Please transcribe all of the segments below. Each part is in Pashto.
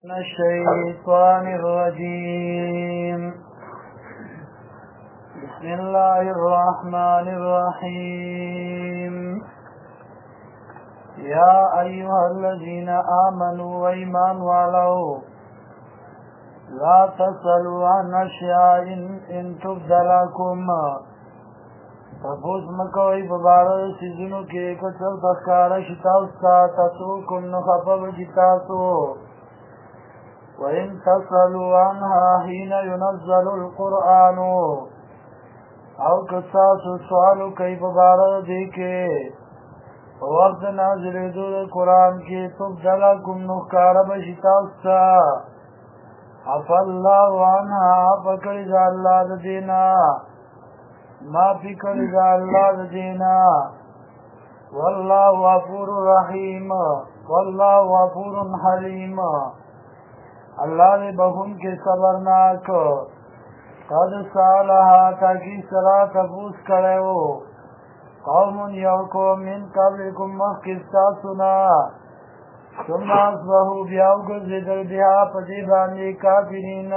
من الشيطان الرجيم. بسم الله الرحمن الرحيم. يا أيها الذين آمنوا وإيمان والو لا تسألوا عن أشياء إن تبد لكم تفوز مکوئی ببارد سیزنو کے کچل تخکار شتاستا تسوکم نخفب جتاسو وإن تسألوا عنها حين ينزل القرآن او کساسو سوالو کئی ببارد دیکھے وقت نازل دو قرآن کے تبد لکم نخکار بشتاستا عفا اللہ عنها فکر جا اللہ دینا ما فکر جا اللہ دینا واللہ غفور رحیم واللہ غفور حلیم اللہ نے بہن کے صبرناک قد سالہا تاکی سرا تفوس کرے ہو قوم یوکو من قبلکم مخکستا سنا ثم اصبحوا بیاو گزدر بیا پدیبانی کافرین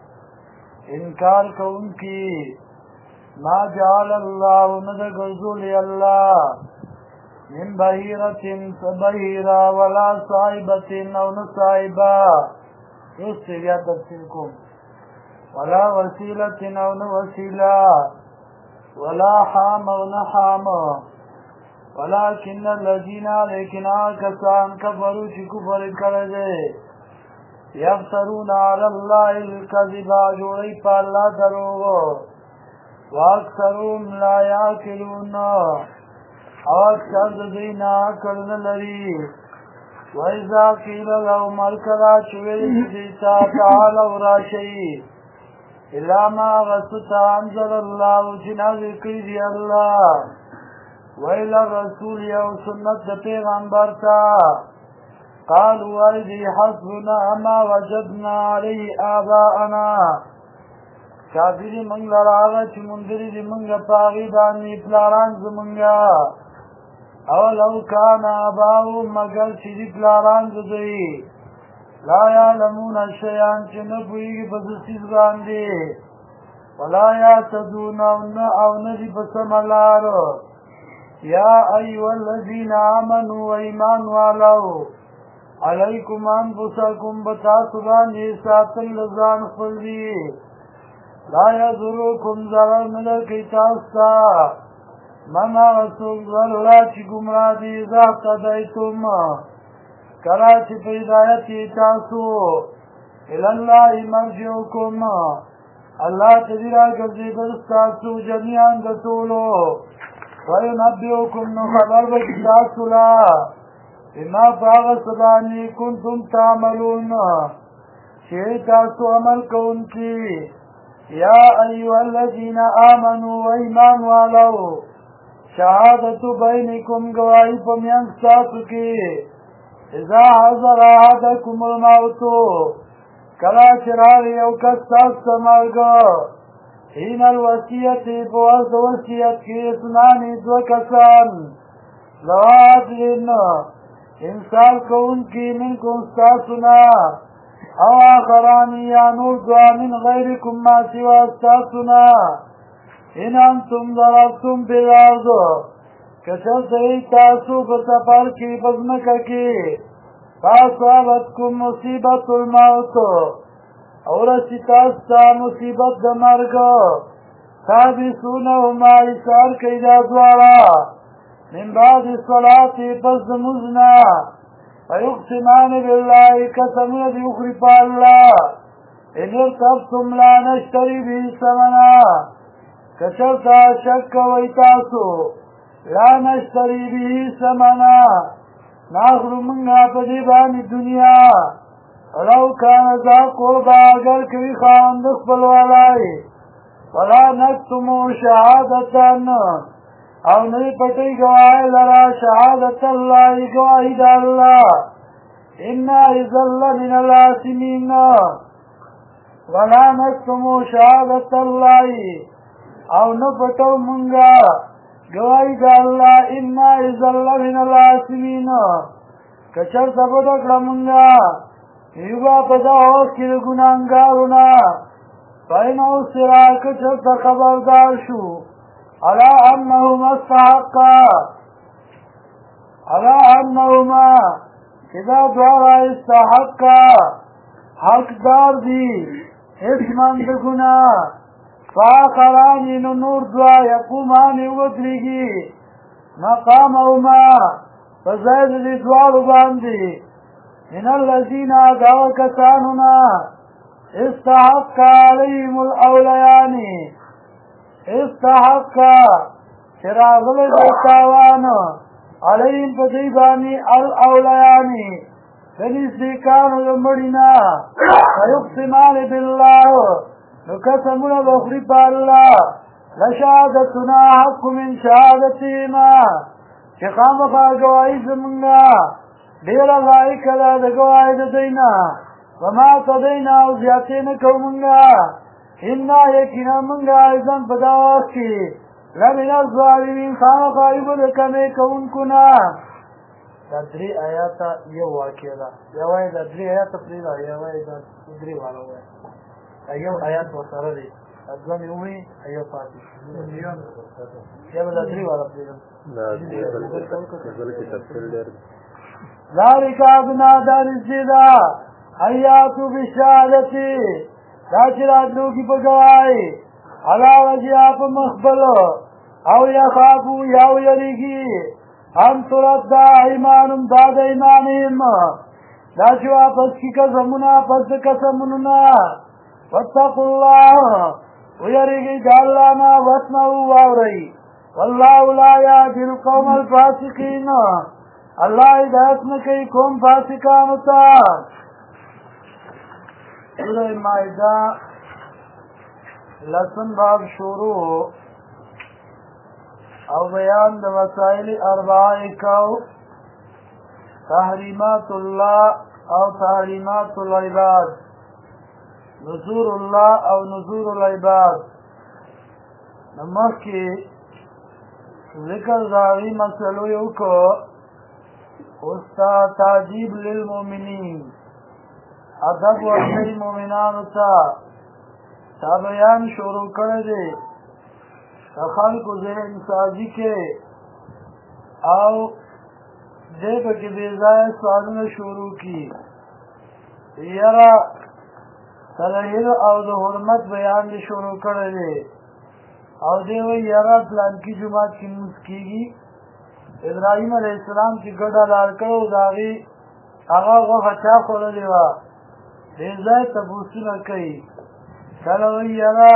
انکار کون کی ما جعل اللہ ندق رسول اللہ من بحیرت بحیرہ ولا صائبت او نصائبہ رسل یا تفسیرکم ولا وسیلت او نوسیلہ ولا حام او نحام ولكن الذين لیکن آکسان کفروا چی کفر کرده یفترون علی اللہ الکذبا جوڑی پا اللہ دروغ واکثرهم لا یاکلون او اکثر دینا عقل نلری وَإِذَا قِيلَ لَهُمْ الْكَلَا چویل دیتا تعالوا راشی الا ما غسط انزل اللہ جنازی قیدی اللہ وَإِلَى الرَّسُولِ او سنت دا پیغمبر تا قالوا ایدی حسبنا ما وجدنا علی آباءنا کافری منگ لراغا چی مندری دی منگ پاغی بانی پلاران زمنگا اولو کان آباؤ مگر چی دی پلاران زدئی لا یعلمون الشیان چی نپویگی پسسیز باندی ولا یعتدون او ندی پسمالار یا ایوہ الذین آمنوا و ایمان والو علیکم انفسکم بتاسبان ایسات اللذان خلدی لا یذرکم ضرر مدر کی تاستا من آغسوک ضرورا چی گمرا دی ازاق تدائیتم کرا چی پیدایتی تاسو الاللہ مرجعکم اللہ تجرا گزی برستاسو جميعاً دتولو وَيُنَبِّئُكُمْ نُخَبَرْ بَكِتَاسُلَا بِمَا فَاغَسَبَانِي كُنْتُمْ تَعْمَلُونَ شیطاسو عمل کون کی یا ایوہ الذین آمنوا و ایمان والو شہادت بینکم گواہی پمیانک ساتو کی اذا حضر احدکم الموتو کلا چراغی او کستاس مرگو حین الوسیعتی بوزد وسیعت کی اسنانی دو کسان لوادلن انسان کو ان کی من کو استاسنا او آخرانی یا نور دعا من غیرکم ما سوا استاسنا ان انتم ضربتم بالارض کشل سئی تاسو بسفر کی بزمکہ کی فاصابتکم مصیبت الموت اور ستاستا مصیبت دمرگ تابسونهما ایسار کئیدا دوارا من بعد الصلاة پس دمزنا فیقسمان باللہ قسم دی اخری پا اللہ ان ارتبتم لا نشتری بھی سمنا کچلتا شک ویتاسو لا نشتری بھی سمنا ناخر منگا پدیبانی دنیا ولو کان ذا قربا اگر کبھی خواند اقبل والائی ولا نکتمو شہادتن او نئی پٹی گواہی لرا شہادت اللہ گواہی دا اللہ انا ازل من الاسمین ولا نکتمو شہادت اللہ او نپٹو منگا گواہی دا اللہ انا ازل من الاسمین کچر تبدک رمنگا یوبا په دغه وخت کې د ګناهګارو نه فإن عثر که چېرته خبردار شو على أنهما چې دا دواړه استحقا حقدار دي اسمن د ګناه فآخران نو نور دوا یقومان ودرېږي مقامهما په ځای د دې دواړو باندې من الذين دعوا کسانونه استحق عليهم الاوليان استحق چراغل دستاوان عليهم پدیبانی الاوليان فنزدکانو دمڑینا فیقسمان بالله نکسمون بخری پا اللہ لشهادتنا حق من شهادتهما چه خامخا گواهی زمونگا دیر لائق دا دا گواهی دا دینا وما تدینا و زیادتی نکو منگا انا یکینا منگا ایزن پداواز کی لمن الظالمین خامخا ایبود کمی کون کنا دا دری آیاتا یو واقع دا یوائی دا دری آیاتا پریدا یوائی دا دری والا ہوئی ایو آیات وصاره دی ادوانی اوی ایو پاتی یا با دا دری والا پریدا ذالک ابنا دا نزدیدا حیاتو بشهادتی دا چراتلو کی پگوائی علا وجیہ پا مخبلو او یخافو یاو یریگی هم ترد دا ایمانم داد ایمانیم دا چوا پس کی قسمونا پس قسمونا واتقوا اللہ ویریگی جالانا واتنعو واوری واللہ لا یادی القوم الفاسقین اللہ ہدایت میں کئی قوم فاسقان ہوتا سورہ مائدہ لسن باب شروع او بیان د مسائل اربعه کو تحریمات الله او تحریمات العباد نذور الله او نذور العباد نمخ کی ذکر داغی مسئلو یو کو استا تعجیب للمؤمنین ادب ورکی مومنانو تا بیان شروع کرده خلق ذہن سازی کے او دے پکی بیزای سوالون شروع کی یرا صلاحیل او دو حرمت بیان دی شروع کرده او دے وی یرا پلان کی جماعت کی مسکیگی ابراہیم علیہ السلام کی گڑا لار کرو داغی آغا غوخ چا خولا دیوا بیزای تبوسون کئی کلوی یرا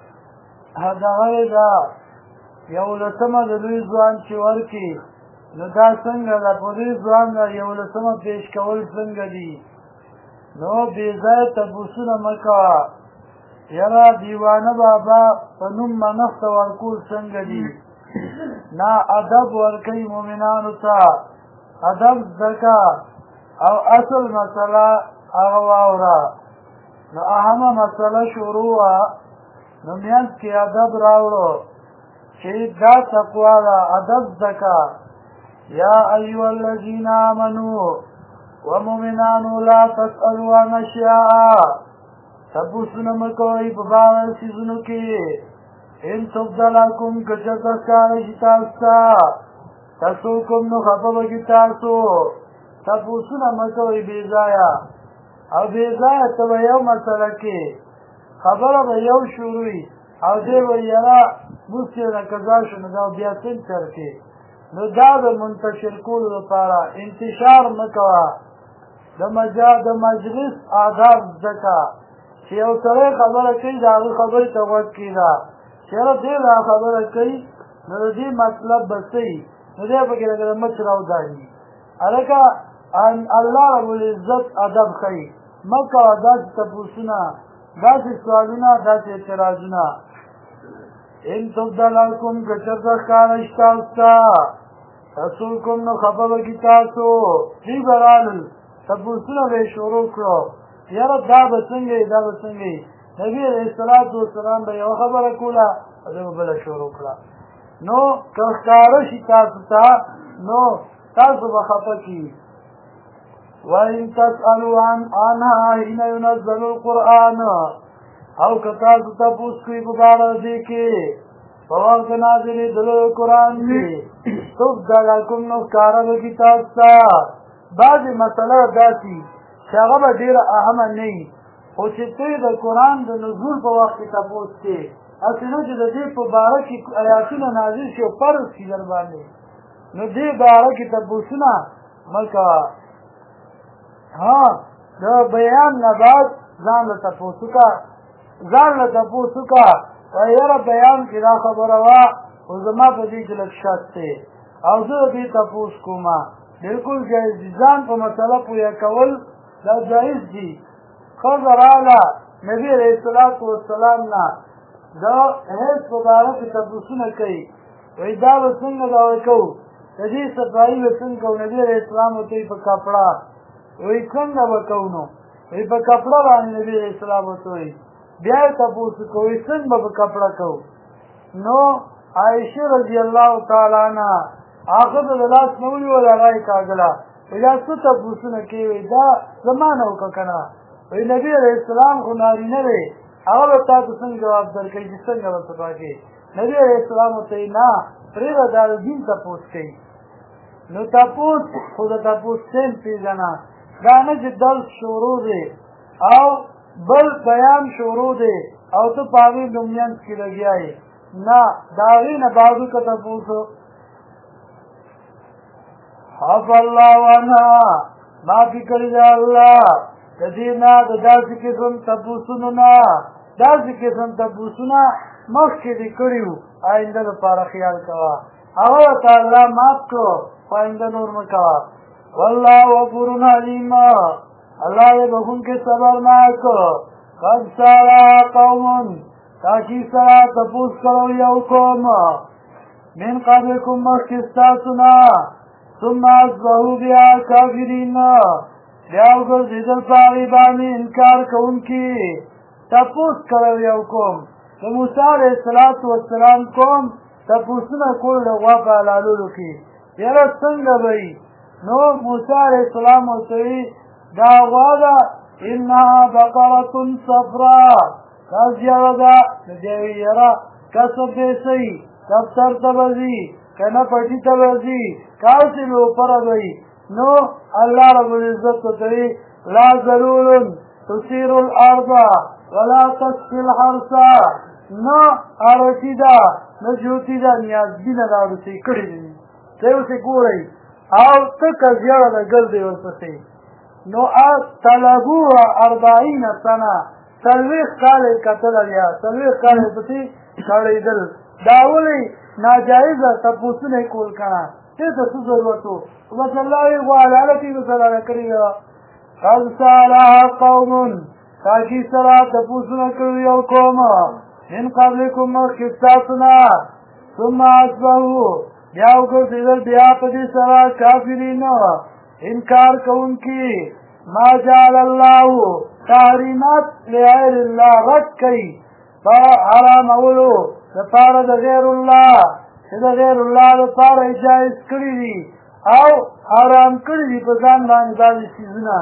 هدغه دا یو لسمه د لوی ځوان چې ورکي نو دا څنګه دا په لوی ځوان دا یو لسمه پیش کول څنګه دي نو بې ځایه تپوسونه مه کوه یاره دیوانه بابا په نوم منښ ته ورکول څنګه دي نه ادب ورکوي مؤمنانو ته ادب زده که او اصل مسله هغه واوره نو اهمه مسله شروع وه نو میانس کی ادب راوڑو چه دا تقوی دا ادب زکا یا ایو الذین آمنو ومؤمنانو لا تسألوا عن اشیاء تبوسن مکوئی بباور سیزنو کی ان تبدلکم کچر تسکارشی تاستا تسوکم نو خفب کی تاسو تبوسن مکوئی بیزایا او بیزایا تب یو مسئلہ کی خبره به یو شروعی او دی به یره موسیې نه قضا شو نو دا بیا څنګه چرکې نو دا د منتشر کولو لپاره انتشار مه کوه د مجلس آداب زده که چې یو سړی خبره کوي د هغه خبرې ته غوږ کېږده چې یاره دی دا خبره کوي نو د دې مطلب به څه وي نو دی پکې لکه د مچ راوداني هلکه الله ربالعزت ادب ښیي مه کوه داسې تپوسونه داسې سوالونه داسې اعتراضونه ان تبدلکم کچر تخکارش تاستا تسوکم نو خفه بکی تاسو دی برالل تپوسونه به شروع کړو یاره دا به څنګه دا به څنګه نبی علیه السلام به یوه خبره کوله هغه به بله شروع کړه نو که ښکاره شي تاسو ته نو تاسو به خفه کیږي وإن تسألوا عنها حين ينزل القرآن او کتاسو تپوس کوي په باره دې کې په وخت نازلې دلو قرآن کې تبدل لکم نو ښکاره به کي تاسو ته بعضې مسله داسې چې هغه به ډېره اهمه نه وي خو چې ته د قرآن د نزول په وخت کې تپوس کې هسې نه چې د دې په باره کې ایاتونه نازل شي او فرض شي در باندې نو دې باره کې تپوسونه مه کوه د بیان نه بعد ځان له تپوس وکړه ځان له تپوس وکړه وایي یاره بیان کې دا خبره وه خو زما په دې کې لږ شک دی او زه د دې تپوس کومه بلکل جایز دي ځان په مسله پوهه کول دا جایز دي ښځه راغله نبي علیه الصلاة والسلام نه د حیض په باره کې تپوسونه کوي وایي دا به څنګه دغه کوو د دې صفایي به څنګه کوو نبي علیه السلام ورته وایي په کپړه وایي څنګه به کوو نو وایي په کپړه باندې نبي علیه السلام ورته وایي بیا یې تپوس کوو څنګه به په کپړه کوو نو عایشه رضی الله تعالی عنها هغه به د لاس نه ونیول هغه یې کاږله وایي دا څه تپوسونه کوي وایي دا زما نه وکړه که نه وایي نبي علیه السلام خو نارینه دی هغه به تا ته څنګه جواب درکوي چې څنګه به صفا کوي نبي علیه السلام ورته وایي نه پرېږده دا د دین تپوس کوي نو تپوس خو د تپوس سیم پېژنه دا نه چې درس شروع دی او بل بیان شروع دی او ته په هغې نومیانس کې لګیا یې نه د هغې نه بعدو که تپوسو عفا الله عنها معافي کړې ده الله د دې نه د داسې قسم تپوسونو نه داسې قسم تپوسونه مخکې دې کړي وو آینده دپاره خیال کوه هغه ورته الله معاف کړو خو آینده نور مه کوه والله غفور علیم الله دې بخونکي صبرناک قد سأل قوم تاکي سره تپوس کړو یو قوم من قبلکم مخکې ستاسو نه ثم اصبحوا بها کافرین بیا وګرځېدل په هغې باندې انکار کوونکي تپوس کړو یو قوم د موسی علیه السلام قوم تپوسونه کول د غوا په حلالولو کې یاره څنګه به وي نو موسی علیه السلام ورته وایي دا غوا ده انها بقرة صفراء دا زیړه ده د دې وایي یاره کسب دی صحیح دفتر ته به ځي که نه پټي ته به ځي کاسې به اوپره به وي نو الله رب العزت ورته وایي لا ذلول تثير الارض ولا تسقي الحرث نه اړوتي ده نه جوتي ده نیازبینه ده اړوتې کړي دي ته یې اوسې ګورئ او ته که زیړه ده ګرځئ ورپسې نو طلبوها 40 سنه 40 کاله یې کتله بیا 40 کاله یې پسې کړېدل دا ولې ناجایزه تپوسونه یې کول که نه دې ته څه ضرورت و بس الله وایي غوا حلالتې مسله کړې وه قد سألها قوم تاکي سره تپوسونه کړي یو قوم من قبلکم مخکې ستاسو نه ثم اصبحوا بیا وګرځېدل بیا په دې سره کافرین انکار کوونکي ما جعل الله تحریمات لغیر الله رد کوي په حرامولو دپاره د غیر الله چې د غیر الله دپاره یې جایز کړي دي او حرام کړي دي په ځان باندې بعضې څیزونه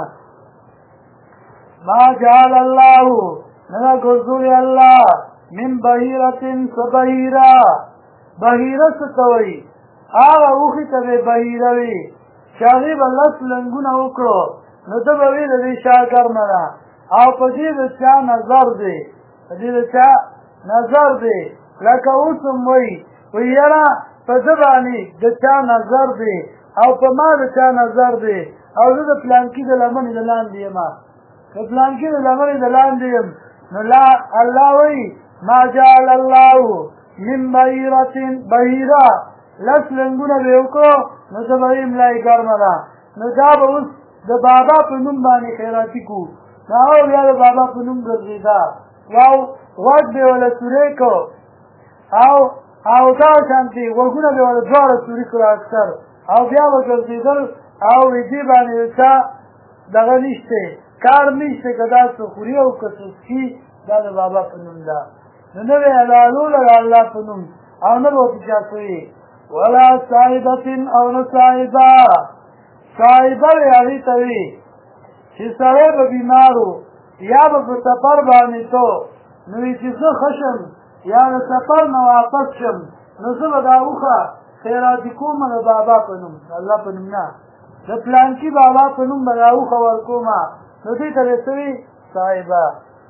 ما جعل الله نه ګرځولي الله من بهیرة بهیره بهیره څه ته وایي هغه اوښې ته به بهیره وي چې هغې به 10 لنګونه وکړو نو ته به وایي د دې شا ګرمه ده او په دې د چا نظر دی په دې د چا نظر دی لکه اوس هم وایي یاره په ده باندې د چا نظر دی او په ما د چا نظر دی او زه د پلانکي د لمنې د لاندې یم د پلانکي د لمنې د لاندې یم نو الله وایي ما جعل الله من بهیرة بهیره 10 لنګونه به یې وکړو نو ته به وایي ملا یې ګرمه ده نو دا به اوس د بابا په نوم باندې خیراتي کړو نو هغه بیا د بابا په نوم ګرځېده او غوږ به یې وله سورې کړو او دا شانتې غوږونه به یې وله دواړه سوري کړو اکثر او بیا به ګرځېدل او دې باندې د چا دغه نشته کار نشته که دا څه خوري او که څه څښي دا د بابا په نوم ده نو نه به یې حلالوله د الله په نوم او نه به ورته چا کوي ولا صاحبة او نه صاحبه صاحبه به هغې ته وي چې سړی به بیمار و یا به په سفر باندې تو نو چې زه ښه شم یا د سفر نه واپس شم نو زه به دا اوښه خیراتي کوم د بابا په نوم الله په نوم نه د پلانکي بابا په نوم به دا اوښه ورکومه نو دې ته به څه وي صاحبه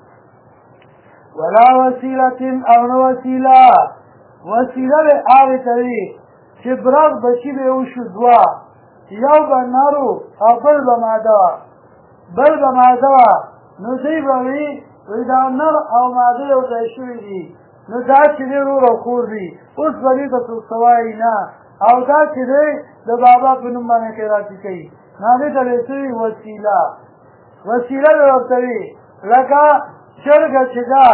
ولا وسیلة او نه وسیله وسیله به هغې ته وي چې برغ بچي به وشو دوه یو به نر او بل به ماده وه نو دوی به وي دا نر او ماده یو ځای شوي دي نو دا چې دی رور او خور دي اوس به دې ته څوک څه وایي نه او دا چې دی د بابا په نوم باندې خیراتي کوي نو هغې ته به څه وي وسیله به ورته وي لکه چرګه چې ده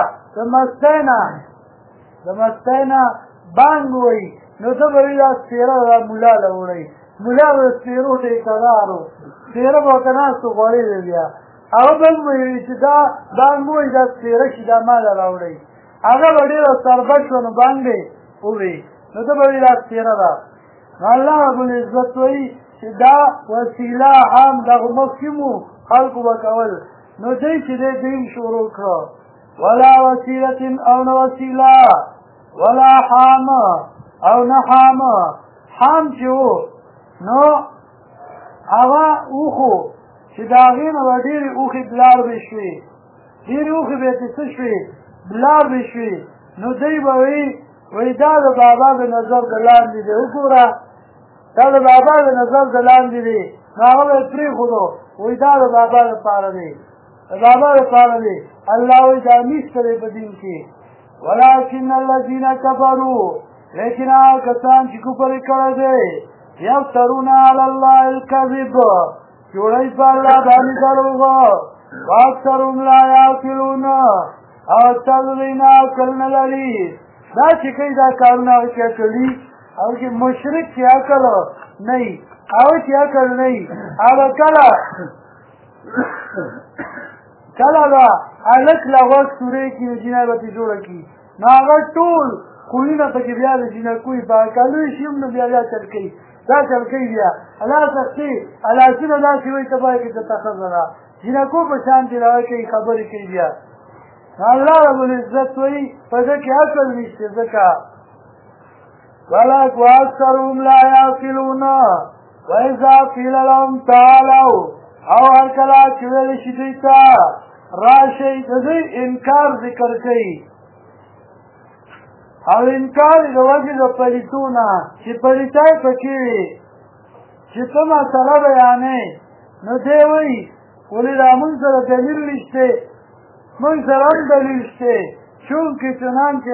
د مستی نه بانګ وایي نو ته به وي دا سپېره دا ملا له وړئ ملا به د سپېرو ټیکهدار و سپېره به ورته ناست و غوړې دی بیا هغه بل به وي چې دا بانګ وایي دا سپېره شي دا ماله راوړئ هغه به ډېره سربت شوه نو بانګ دی ووي نو ته به وي دا سپېره ده نو الله ربالعزت وایي چې دا وسیله عام دغه مخکې مو خلکو به کول نو دی چې دی دین شروع کړه ولا وسیلة او نه وسیله ولا حام او نه حام چې و نو هغه اوښو چې د هغې نه به ډېرې اوښې بلار به شوې ډېرې اوښې به یې څه شوې بلار به شوې نو دی به وایي دا د بابا د نظر د لاندې دی وګوره دا د بابا د نظر د لاندې دی نو هغه به یې پرېښودو وایي دا د بابا دپاره دی د بابا دپاره دی الله وایي دا نشته دی په دین کې ولکن الذین کفروا لیکن هغه کسان چې کفر یې کړی دی یفترون علی الله الکذب جوړوي په الله باندې دروغ واکثرهم لا یعقلون او اکثر دوی نه عقل نه لري دا چې کوي دا کارونه هغه چې کوي او چې مشرک چې عقل نه وي او چې عقل نه وي هغه کله به هلک له غوږ سورې کړي جینۍ به ترې جوړه کړي نو هغه ټول خویونه پکې بیا د جینکوي په کلوی شي هم نو بیا چل کوي دا چل کوي بیا الله سختي لاسونه داسې وایي ته باید کې درته ښځه ده جینکو په شان چې راوی کوي خبرې کوي بیا الله ربالعزت وایي په ده کې عقل نشته ځکه واکثرهم لا یعقلون واذا قیل لهم تعالوا او هر کله چې ویل شي دوی ته راشئ د دوی انکار ذکر کوي او انکار د وجې د پلیتو نه چې پلیتای پکې وي چې ته مسله بیانې نو دی وایي ولې دا مونږ سره دلیل نشته مونږ سره هم دلیل شته چونکې چنانچې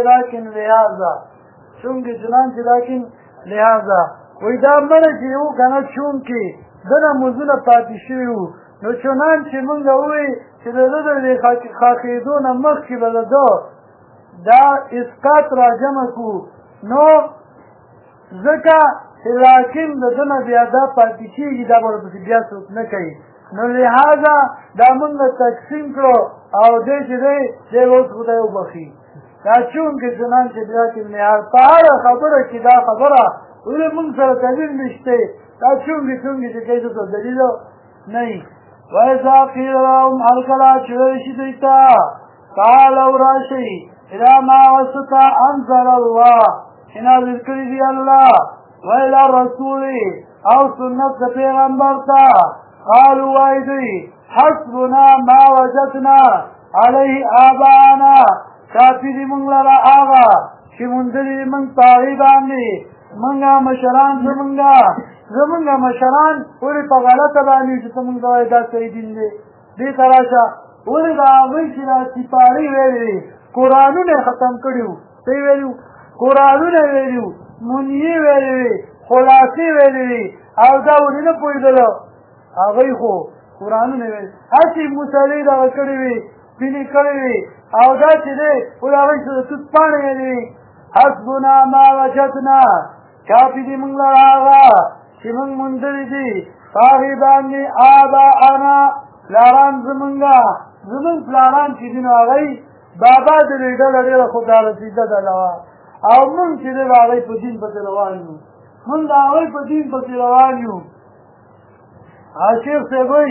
لیکن لہذا وایي دا منه چې یو که نه چونکې دنه مزونه پاتې شوي وو نو چنانچې مونږ ووایي چې د ده د خاښېدو نه مخکې به د ده دا اسقاط را جمع کړو نو ځکه چې لاکن د ده نه بیا دا پاتې کېږي دا به ورپسې بیا څوک نه کوي نو لہذا دا مونږ تقسیم کړو او دی چې دی دی به اوس خدای وبخي دا چونکې چنانچې لیکن نهار په هره خبره کې دا خبره ولې مونږ سره دلیل نشته دا چونکې چې کوي دته دلیل نه وي وإذا قیل لهم هر کله چې ویل شي دوی ته تعالوا راشئ الى ما وسط انزل الله چې نازل کړي دي الله والى الرسول او سنت د پیغمبر ته قالوا وایي دوی حسبنا ما وجدنا علیه آباءنا کافي دي مونږ لره هغه چې موندلي دي مونږ په هغې باندې مونږه مشران زمونږه مشران ولې په غلطه باندې چې ته مونږ ته وایې دا صحیح دین دی دې ته راشه ولې د هغوی چې دا سپارې ویلې دي قرآنونه ختم کړي وو څه یې ویلي وو قرآنونه یې ویلي وو منیې ویلې وې خلاصې ویلې وې او دا ولې نه پوهېدله هغوی خو قرآنونه ویلي هسې مسلې دغه کړې وې سپینې کړې وې او دا چې دی ولې هغوی څه د توت پاڼې ویلې وې حسبنا ما وجدنا کافي دي مونږ لره هغه چې مونږ موندلي دي په هغې باندې آباءنا پلاران زمونږ پلاران چې دي نو هغوی بابا د دوی ډله ډېره خو دا رسېده ډله وه او مونږ چې دی د هغوی په دین پسې روان یو مونږ د هغوی په دین پسې روان یو شیخ صاحب وایي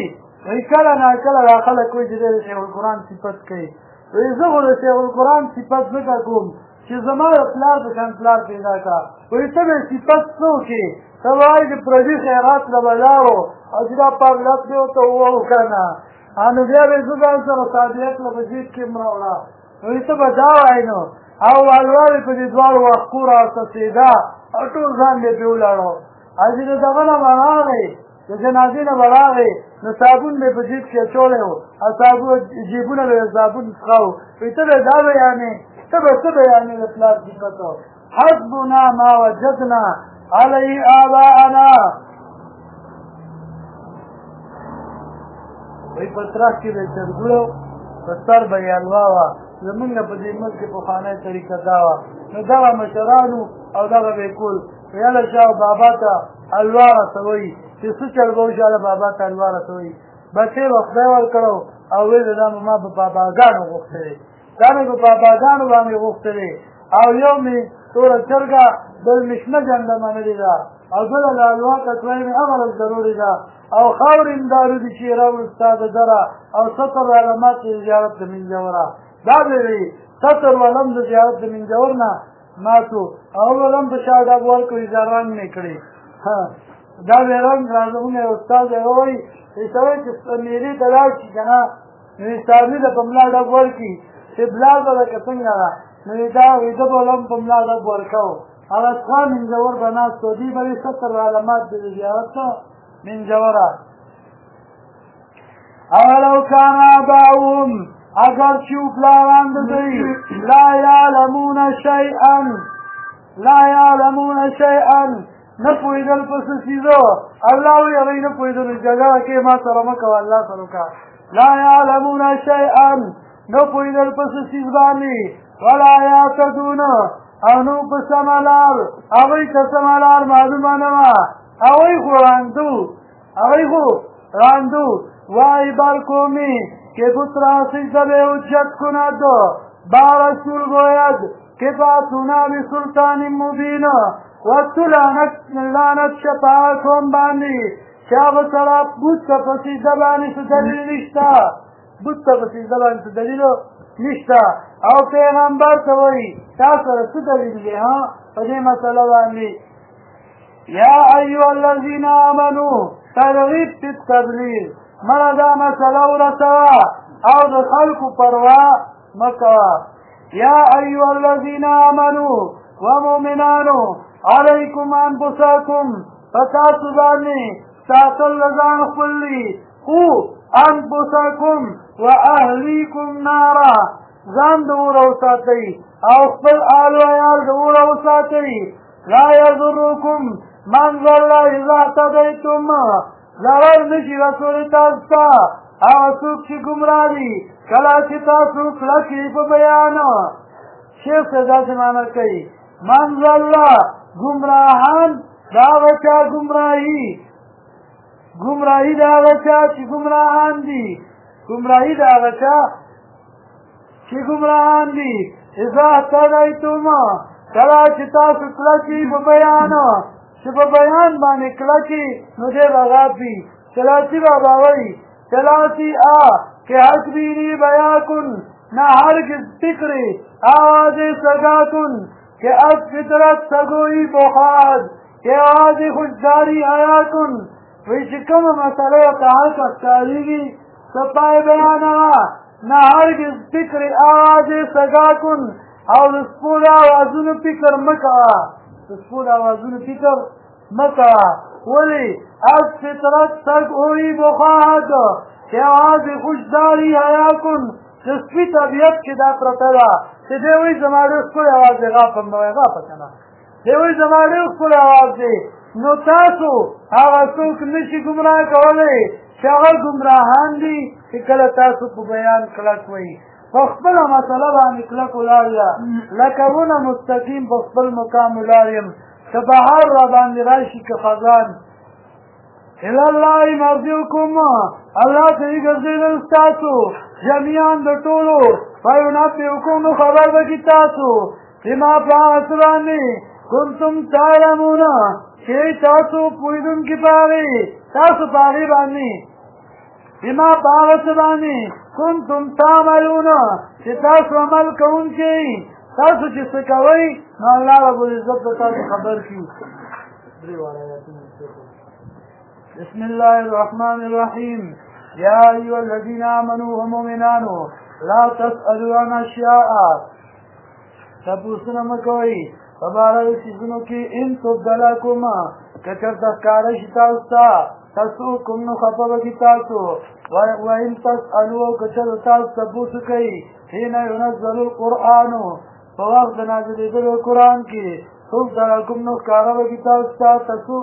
وی کله ناکله دا خلک وایي چې دی د شیخ القرآن صفت کوي وی زه خو د شیخ القرآن صفت ځکه کوم چې زما د پلار د شان پلار پیدا کا وی ته به صفت څه وکړې ته به وایي چې پردي خیرات له به لاړو او چې دا پارلت دی ورته ووایو که نه نو بیا به زه ځان سره صادقیت له به جیب کې م راوړه وی ته به دا وایي نو او والوالې په دې دواړو وښکو راڅڅېده او ټول ځان دې پرې ولاړو او چې د دغه نه به راغی د جنازې نه به راغی نو صابون به په جیب کې اچولی و او جیبونه به یې صابون څښه و وایي ته به دا بیانې ته به څه بیانې د پلار صفت حسبنا ما وجدنا علیه آباءنا وایي په ترخ کې به چرګوړو په سر به یې حلوا وه زمونږ په دې ملک کې پخوانی طریقه دا وه نو دغه مشرانو او دغه به یې کول یاله شاه بابا ته حلوا رسوئ چې څه چل به وشاله بابا ته حلوا رسوئ بچې به خدای ورکړو او ویل دا ما په باباګانو غوښتلی دا مې په باباګانو باندې غوښتلی او یو مې توره چرګه بل مې شنه جنډه منلې ده او بله له حلوا کټوۍ مې هغه ضروري ده او خاورې م دارو دي چې راوړ ستا د دره او ستر علامات د زیارت د منجوره دا به وي ستر ولم د زیارت د منجور نه ماتو او ولم په شا ډب ورکړو چې دا رنګ مې کړي دا به رنګ زمونږ یو استاد دی وایي چې سړی چې میلې ته لاړ شي که نه نو استادي ته په ملا ډب ورکړي چې بلال به لکه څنګه ده نو دا وایي ده به ولم په ملا ډب ورکو هغه څخه منجور به ناست و دوی به یې ستر علامات د زیارت منجوره اولو کان آباؤهم اگر چې پلاران د دوی لا یعلمون شیئا نه پوهېدل په څه څیزو الله وایي هغوی نه پوهېدل جګړه کې ما سره مه کوه الله سره وکړه لا یعلمون شیئا نه پوهېدل په څه څیز باندې ولا یهتدون او نو په سمه لار هغوی ته سمه لار معلومه نه وه هغوی خو راندو وای بر قومی که بت را سجده به حجت کند با رسول گوید که فاتونا بسلطان مبین و تو لعنت شفاعت هم باندی چه هغه سره بت ته په سجده باندې څه دلیل نشته بت ته په سجده باندې څه دلیل نشته او پیغمبر ته وایي تا سره څه دلیل دی په دې مسله باندې یا ایها الذین آمنوا ترغیب فی التبلیغ مړه دا مسله ورسوه او د خلکو پروا مه کوه یا ایها الذین آمنوا ومؤمنانو علیکم انفسکم په تاسو باندې ساتل د ځان خپل دي خو انفسکم و اهلیکم نارا ځان د اور وساتئ او خپل آل و عیال د اور وساتئ لا یضرکم من ضل اذا اهتدیتم ضرر نشي رسول تاسو ته هغه څوک چې ګمراه دي کله چې تاسو کلک یې په بیان شیخ صاحب داسې معنی کوي من ضل ګمراهان د هغه چا ګمراهي د هغه چا چې ګمراهان دي ګمراهي د هغه چا چې ګمراهان دي اذا اهتدیتم کله چې تاسو کلک یې په بیان چې په بیان باندې کلکی نو دې رغابی چلاتی بابا وی چلاتی کہ حسبینی بیا کن نہ ہرگز فکری آواز سگا کن کہ از فطرت سگوئی بخاد کہ آواز خوشداری آیا کن وی شکم مسئلہ کہا کفتاری گی سپائے بیانا نہ ہرگز فکری آواز سگا کن اور سپور آوازون فکر مکا سپور آوازون فکر مکا ولی از فطرت سگ ہوئی بخواهد کہ آواز خوشداری حیا کن جسپی طبیعت کی دا پرتلا کہ دیوی زمانے اس کو آواز دے غاپم نوے غاپتنا دیوی زمانے اس کو آواز دے نو تاسو آغا سوک نشی گمراہ کولے شاغل گمراہان دی کہ کل تاسو پو بیان کلک وی فاخبر مسئلہ بانی کلک ولاریا لکوون مستقیم فاخبر مقام ولاریم کبہار را باندی راشی کخزان الاللہ مرضیوکم اللہ تری گردین استاسو جمیعان دٹولو فیونافیوکم خبر بکی تاسو لما پاسرانی کنتم تعلمون چی تاسو پویدن کی پاگی تاسو پاگی بانی بما باغت باندې کنتم تعملون چې تاسو عمل کوونکي تاسو چې څه کوئ نو الله رب العزت تاسو خبر کړي. بسم الله الرحمن الرحيم يا أيها الذين آمنوا ومؤمنان لا تسألوا عن أشياء تپوسونه مکوئ په باره د څیزونو کې ان تبدلکم که چېرته ښکاره شي تاسو ته تسؤکم نو خفه به کړي تاسو وان تسألوا که چېرته تاسو تپوس کوئ حین ينزل القرآن په وخت د نازلېدلو قرآن کې تبدلکم نو ښکاره به کړي تاسو ته تسؤ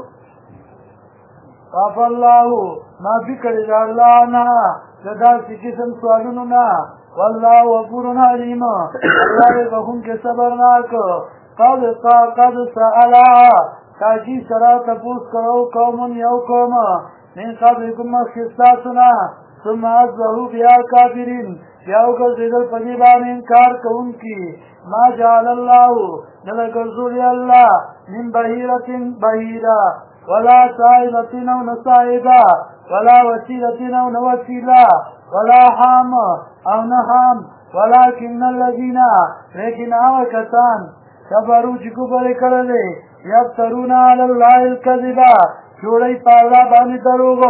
عفا الله معافي کړې ده الله نه د داسې قسم سوالونو نه والله غفور علیم الله یې بخښونکی صبرناک قد سألا تاکي سره تپوس کړو قوم یو قوم من قبلکم مخکې ستاسو نه ثم اصبحوا بها کافرین بیا وګرځېدل په دې باندې انکار کوونکي ما جعل الله نه ده ګرځولي الله من بهیرة بهیره ولا صاحبة او نصاحبة ولا وسيلة او نوسيلة ولا حام او نحام ولكن الذين لیکن هغه کسان کفروا چې کفر یې کړی یفترون علی الله الکذب جوړوي په الله باندې دروغ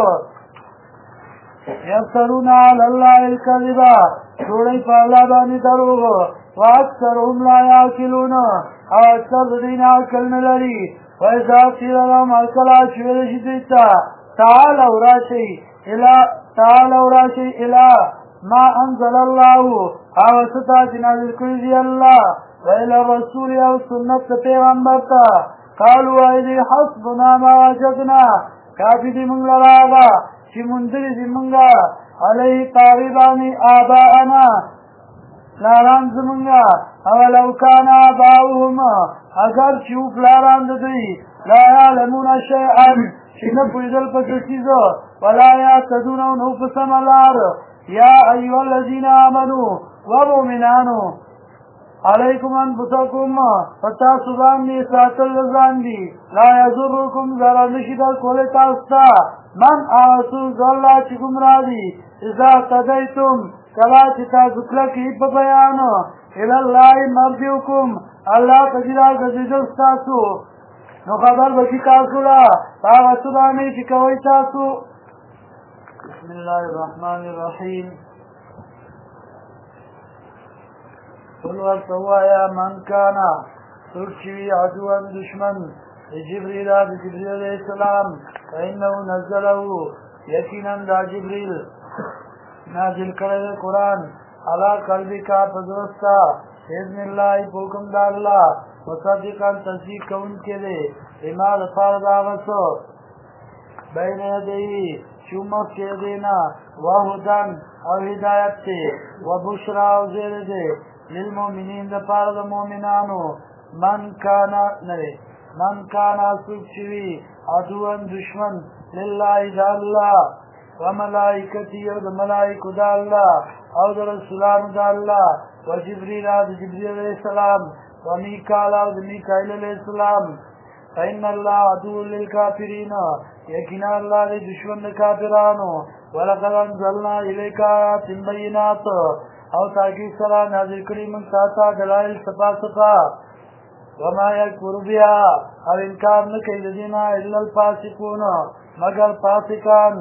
یفترون علی الله الکذب جوړوي په الله باندې دروغ واکثرهم لا یعقلون او اکثر د دې نه عقل نه لري وإذا قيل لهم هکله چې ویل شي دوی ته تعالوا راشئ الی ما انزل الله هغه څه ته چې نازل کړي دي الله وإلى الرسول او سنت پیغمبر ته قالوا وایي حسبنا ما وجدنا کافي دي موږ لره هغه چې موندلي دي موږ علیه پاغې باندې آباءنا پلاران زمونږ اولو کان آباؤهم اگر چې و پلاران د دوی لا یعلمون شیئا چې نه پوهېدل په څه څیز ولا یهتدون او نه په سمه لار یا ایها الذین آمنوا ومؤمنانو علیکم انفسکم فتاسو باندې ساتل ځان دي لا یضرکم ضرر نشي در کولی تاسو ته من آسو ځله چې ګمراه دي اذا اهتدیتم کله چې تاسو کلکې په بیان الی الله مرجعکم الله ته چې راګرځېدل ستاسو نو خبر به شي تاسو له هغه څه باندې چې کوئ تاسو. بسم الله الرحمن الرحیم قل ورته ووایه من کانا څوک چې وي عدوا دشمن د جبریل علیه السلام فانه نزله یقینا دا جبریل نازل کړی دی قرآن علی قلبک په زړه ستا باذن الله په حکم د الله مصدقا تصدیق کوونکی دی بما دپاره د هغه څه بین یدیه چې مخکې دی نه وهدن او هدایت دی وبشرا او زیر دی للمؤمنین دپاره د مؤمنانو من کانا څوک چې وي عدوا دشمن لله د الله وملائکتی او د ملائکو د الله او د رسولانو د الله وجبریل او د جبریل علیه السلام ومیکال او د میکائیل علیه السلام فإن الله عدو للکافرین یقینا الله د دشمن د کافرانو ولقد انزلنا الیک آیات بینات او تاکید سره نازل کړي موږ تا ته دلایل صفا وما یکفر بها او انکار نه کوي د دې نه الا الفاسقون مگر فاسقان.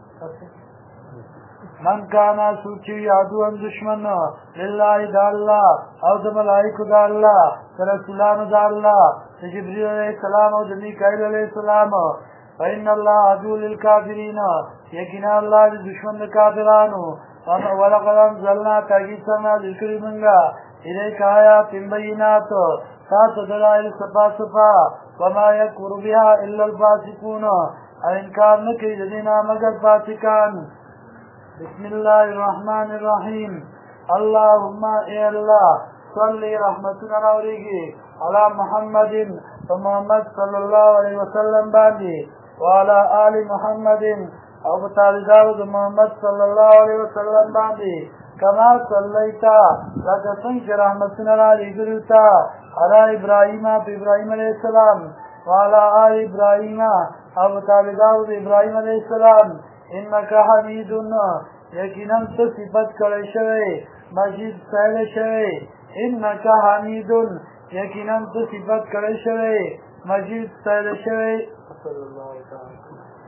من کانا سوچی عدوا دشمن لله د الله او د ملائکو د الله د رسولانو د الله د جبریل علیه السلام او د میکائیل علیه السلام فإن الله عدو للکافرین یقینا الله د دشمن د کافرانو ولقد انزلنا تاکید سره نازل کړي موږ الیک آیات بینات تاسو دلایل صفا وما یکفر بها الا الفاسقون او انکار نه کوي د دې نه مگر فاسقان. بسم الله الرحمن الرحیم اللهم اے الله صلی رحمتنا راوریږي علی محمد محمد صلی الله علیه وسلم باندې وعلى آل محمد او بتابعدارو د محمد صلی الله علیه وسلم باندې کما صلیتا لکه څنګه چې رحمتنا رالیږلي تا علی ابراهیم په ابراهیم علیه السلام وعلى آل ابراهیم او بتابعدارو د ابراهیم علیه السلام انك حمید یقینا تو صفت کړی شوی مجید سایل شوی انك حمید یقینا تو صفت کړی شوی مجید سایل شوی صلی الله تعالی